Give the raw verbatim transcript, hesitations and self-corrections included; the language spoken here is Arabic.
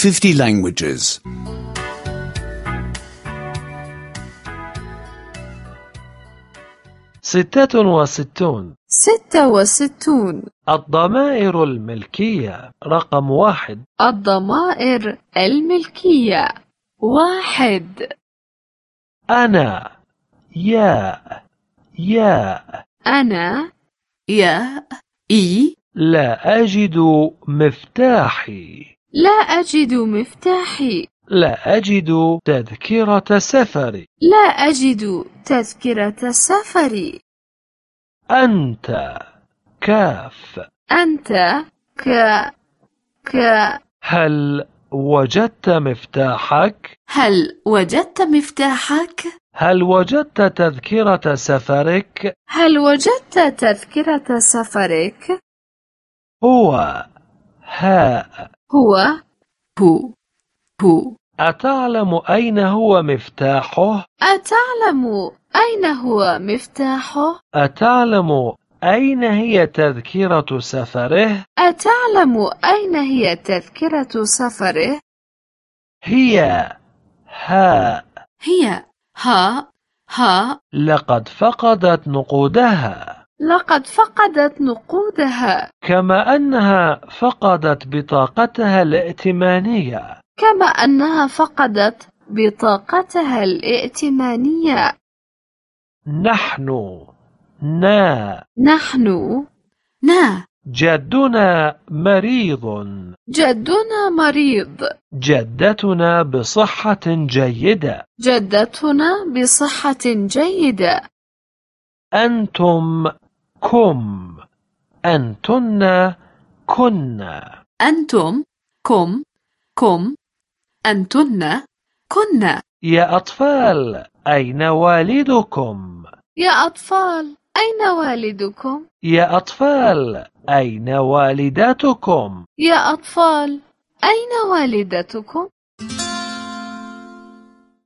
fifty languages. ستة وستون. ستة وستون. الضمائر الملكية. رقم واحد. الضمائر الملكية. واحد. أنا، ياء، ياء. أنا، ياء، إي. لا أجد مفتاحي. لا أجد مفتاحي. لا أجد تذكرة سفري. لا أجد تذكرة سفري. أنت، كاف. أنت، ك ك هل وجدت مفتاحك؟ هل وجدت مفتاحك؟ هل وجدت تذكرة سفرك؟ هل وجدت تذكرة سفرك؟ هو، هاء. هو، هو، هو. أتعلم أين هو مفتاحه؟ أتعلم أين هو مفتاحه؟ أتعلم أين هي تذكرة سفره؟ أتعلم أين هي تذكرة سفره؟ هي، هاء. هي، ها، ها. لقد فقدت نقودها. لقد فقدت نقودها. كما أنها فقدت بطاقتها الائتمانية. كما أنها فقدت بطاقتها الائتمانية. نحن، نا. نحن، نا. جدنا مريض. جدنا مريض. جدتنا بصحة جيدة. جدتنا بصحة جيدة. أنتم، كم. أنتن، كنا. أنتم، كم، كم. أنتن، كنا. يا أطفال، أين والدكم؟ يا أطفال، أين والدكم؟ يا أطفال، أين والدتكم؟ يا أطفال، أين والدتكم؟